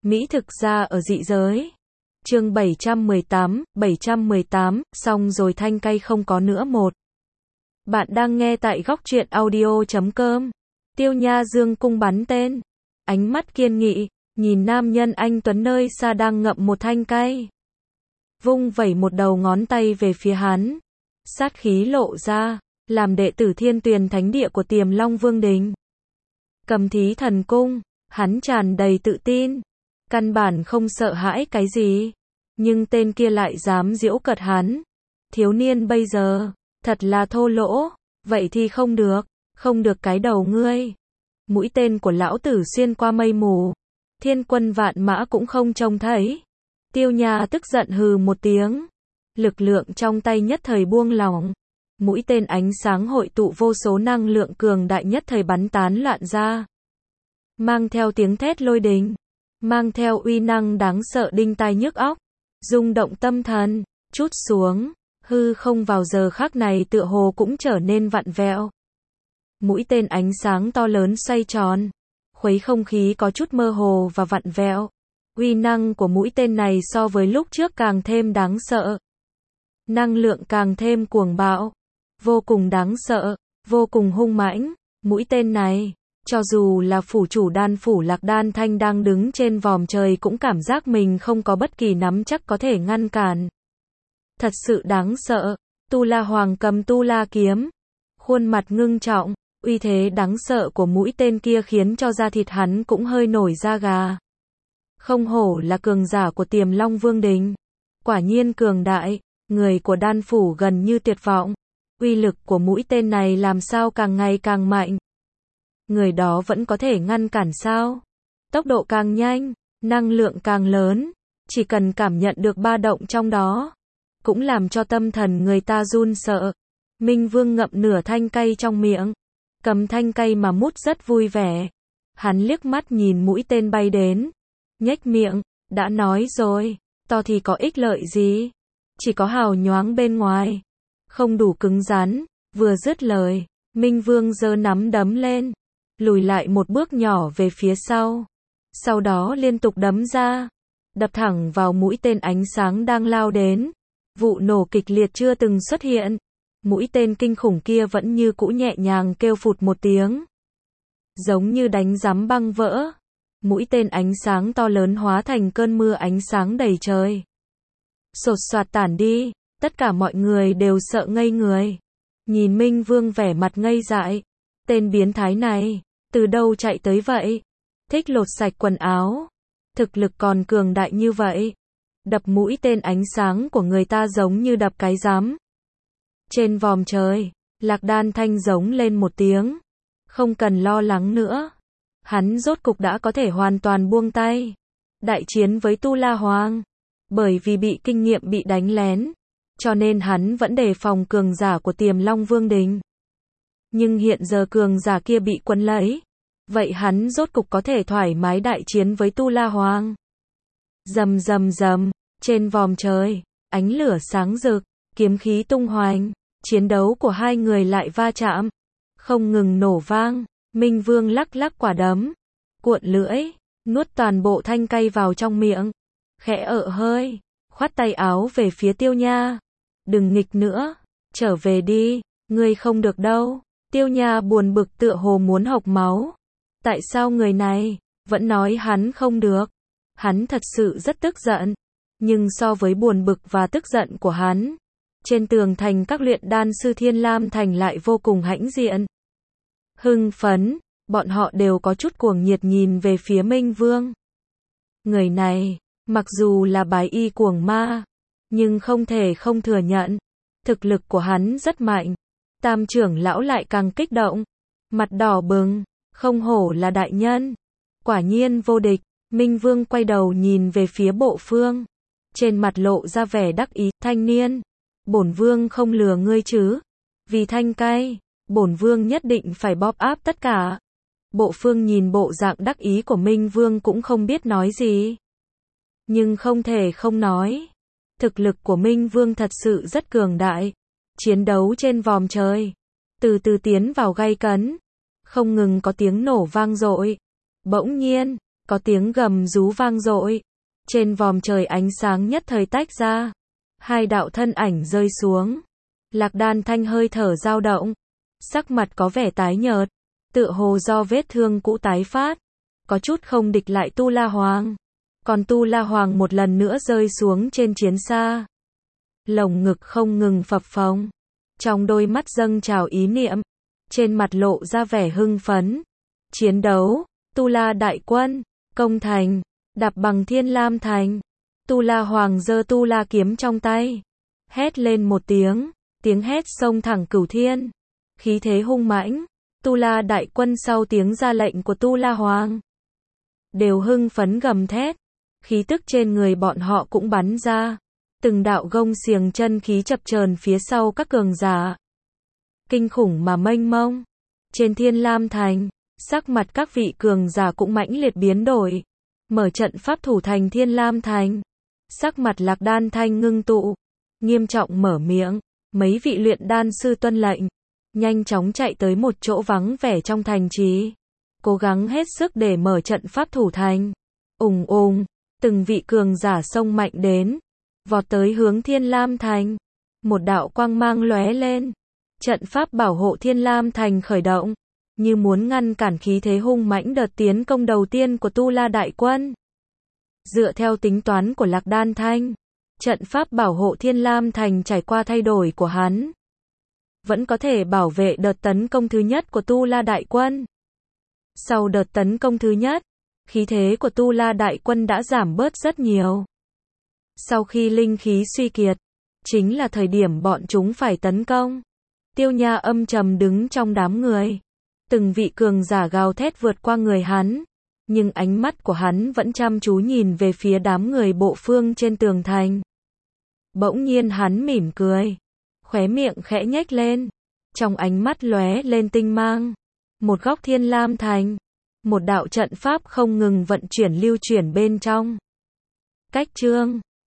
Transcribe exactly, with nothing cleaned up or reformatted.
Mỹ thực ra ở dị giới. Chương bảy trăm mười tám, bảy trăm mười tám, xong rồi thanh cay không có nữa một. Bạn đang nghe tại góc truyện audio chấm com. Tiêu Nha dương cung bắn tên. Ánh mắt kiên nghị, nhìn nam nhân anh tuấn nơi xa đang ngậm một thanh cay. Vung vẩy một đầu ngón tay về phía hắn. Sát khí lộ ra, làm đệ tử Thiên Tuyền Thánh Địa của Tiềm Long Vương Đình. Cầm thí thần cung, hắn tràn đầy tự tin. Căn bản không sợ hãi cái gì. Nhưng tên kia lại dám giễu cợt hắn. Thiếu niên bây giờ, thật là thô lỗ. Vậy thì không được, không được cái đầu ngươi. Mũi tên của lão tử xuyên qua mây mù. Thiên quân vạn mã cũng không trông thấy. Tiêu Nha tức giận hừ một tiếng. Lực lượng trong tay nhất thời buông lỏng. Mũi tên ánh sáng hội tụ vô số năng lượng cường đại nhất thời bắn tán loạn ra. Mang theo tiếng thét lôi đình. Mang theo uy năng đáng sợ đinh tai nhức óc. Rung động tâm thần, chút xuống. Hư không vào giờ khắc này tựa hồ cũng trở nên vặn vẹo. Mũi tên ánh sáng to lớn xoay tròn. Khuấy không khí có chút mơ hồ và vặn vẹo. Uy năng của mũi tên này so với lúc trước càng thêm đáng sợ. Năng lượng càng thêm cuồng bạo. Vô cùng đáng sợ, vô cùng hung mãnh. Mũi tên này, cho dù là phủ chủ đan phủ Lạc Đan Thanh đang đứng trên vòm trời cũng cảm giác mình không có bất kỳ nắm chắc có thể ngăn cản. Thật sự đáng sợ. Tu La Hoàng cầm Tu La kiếm. Khuôn mặt ngưng trọng, uy thế đáng sợ của mũi tên kia khiến cho da thịt hắn cũng hơi nổi da gà. Không hổ là cường giả của Tiềm Long Vương Đình. Quả nhiên cường đại, người của đan phủ gần như tuyệt vọng. Uy lực của mũi tên này làm sao càng ngày càng mạnh. Người đó vẫn có thể ngăn cản sao? Tốc độ càng nhanh, năng lượng càng lớn, chỉ cần cảm nhận được ba động trong đó, cũng làm cho tâm thần người ta run sợ. Minh Vương ngậm nửa thanh cay trong miệng, cầm thanh cay mà mút rất vui vẻ. Hắn liếc mắt nhìn mũi tên bay đến, nhếch miệng, đã nói rồi, to thì có ích lợi gì? Chỉ có hào nhoáng bên ngoài, không đủ cứng rắn. Vừa dứt lời, Minh Vương giơ nắm đấm lên, lùi lại một bước nhỏ về phía sau. Sau đó liên tục đấm ra, đập thẳng vào mũi tên ánh sáng đang lao đến. Vụ nổ kịch liệt chưa từng xuất hiện. Mũi tên kinh khủng kia vẫn như cũ nhẹ nhàng kêu phụt một tiếng. Giống như đánh rắm băng vỡ. Mũi tên ánh sáng to lớn hóa thành cơn mưa ánh sáng đầy trời. Sột soạt tản đi, tất cả mọi người đều sợ ngây người. Nhìn Minh Vương vẻ mặt ngây dại. Tên biến thái này, từ đâu chạy tới vậy? Thích lột sạch quần áo. Thực lực còn cường đại như vậy. Đập mũi tên ánh sáng của người ta giống như đập cái rắm. Trên vòm trời, Lạc Đan Thanh giống lên một tiếng. Không cần lo lắng nữa. Hắn rốt cục đã có thể hoàn toàn buông tay. Đại chiến với Tu La Hoàng. Bởi vì bị kinh nghiệm bị đánh lén, cho nên hắn vẫn đề phòng cường giả của Tiềm Long Vương Đình. Nhưng hiện giờ cường giả kia bị quấn lấy. Vậy hắn rốt cục có thể thoải mái đại chiến với Tu La Hoàng. Rầm rầm rầm, trên vòm trời, ánh lửa sáng rực, kiếm khí tung hoành, chiến đấu của hai người lại va chạm, không ngừng nổ vang. Minh Vương lắc lắc quả đấm, cuộn lưỡi, nuốt toàn bộ thanh cay vào trong miệng, khẽ ợ hơi, khoát tay áo về phía Tiêu Nha. Đừng nghịch nữa, trở về đi, ngươi không được đâu. Tiêu Nha buồn bực tựa hồ muốn hộc máu. Tại sao người này vẫn nói hắn không được? Hắn thật sự rất tức giận. Nhưng so với buồn bực và tức giận của hắn, trên tường thành các luyện đan sư Thiên Lam Thành lại vô cùng hãnh diện. Hưng phấn, bọn họ đều có chút cuồng nhiệt nhìn về phía Minh Vương. Người này, mặc dù là bái y cuồng ma, nhưng không thể không thừa nhận, thực lực của hắn rất mạnh. Tam trưởng lão lại càng kích động, mặt đỏ bừng, không hổ là đại nhân, quả nhiên vô địch. Minh Vương quay đầu nhìn về phía Bộ Phương, trên mặt lộ ra vẻ đắc ý. Thanh niên, bổn vương không lừa ngươi chứ? Vì thanh cay, bổn vương nhất định phải bóp áp tất cả. Bộ Phương nhìn bộ dạng đắc ý của Minh Vương cũng không biết nói gì. Nhưng không thể không nói, thực lực của Minh Vương thật sự rất cường đại. Chiến đấu trên vòm trời, từ từ tiến vào gay cấn, không ngừng có tiếng nổ vang dội. Bỗng nhiên, có tiếng gầm rú vang dội. Trên vòm trời ánh sáng nhất thời tách ra. Hai đạo thân ảnh rơi xuống. Lạc Đan Thanh hơi thở dao động. Sắc mặt có vẻ tái nhợt. Tựa hồ do vết thương cũ tái phát. Có chút không địch lại Tu La Hoàng. Còn Tu La Hoàng một lần nữa rơi xuống trên chiến xa. Lồng ngực không ngừng phập phồng. Trong đôi mắt dâng trào ý niệm. Trên mặt lộ ra vẻ hưng phấn. Chiến đấu. Tu La đại quân. Công thành. Đạp bằng Thiên Lam Thành. Tu La Hoàng giơ Tu La kiếm trong tay. Hét lên một tiếng. Tiếng hét xông thẳng cửu thiên. Khí thế hung mãnh. Tu La đại quân sau tiếng ra lệnh của Tu La Hoàng. Đều hưng phấn gầm thét. Khí tức trên người bọn họ cũng bắn ra. Từng đạo gông xiềng chân khí chập chờn phía sau các cường giả. Kinh khủng mà mênh mông. Trên Thiên Lam Thành, sắc mặt các vị cường giả cũng mãnh liệt biến đổi. Mở trận pháp thủ thành Thiên Lam Thành. Sắc mặt Lạc Đan Thanh ngưng tụ. Nghiêm trọng mở miệng. Mấy vị luyện đan sư tuân lệnh. Nhanh chóng chạy tới một chỗ vắng vẻ trong thành trì. Cố gắng hết sức để mở trận pháp thủ thành. Ùng ùng. Từng vị cường giả xông mạnh đến. Vọt tới hướng Thiên Lam Thành. Một đạo quang mang lóe lên. Trận pháp bảo hộ Thiên Lam Thành khởi động. Như muốn ngăn cản khí thế hung mãnh đợt tiến công đầu tiên của Tu La đại quân. Dựa theo tính toán của Lạc Đan Thanh, trận pháp bảo hộ Thiên Lam Thành trải qua thay đổi của hắn, vẫn có thể bảo vệ đợt tấn công thứ nhất của Tu La đại quân. Sau đợt tấn công thứ nhất, khí thế của Tu La đại quân đã giảm bớt rất nhiều. Sau khi linh khí suy kiệt, chính là thời điểm bọn chúng phải tấn công. Tiêu Nha âm trầm đứng trong đám người. Từng vị cường giả gào thét vượt qua người hắn. Nhưng ánh mắt của hắn vẫn chăm chú nhìn về phía đám người bộ phương trên tường thành. Bỗng nhiên hắn mỉm cười. Khóe miệng khẽ nhếch lên. Trong ánh mắt lóe lên tinh mang. Một góc Thiên Lam Thành. Một đạo trận pháp không ngừng vận chuyển lưu chuyển bên trong. Cách chương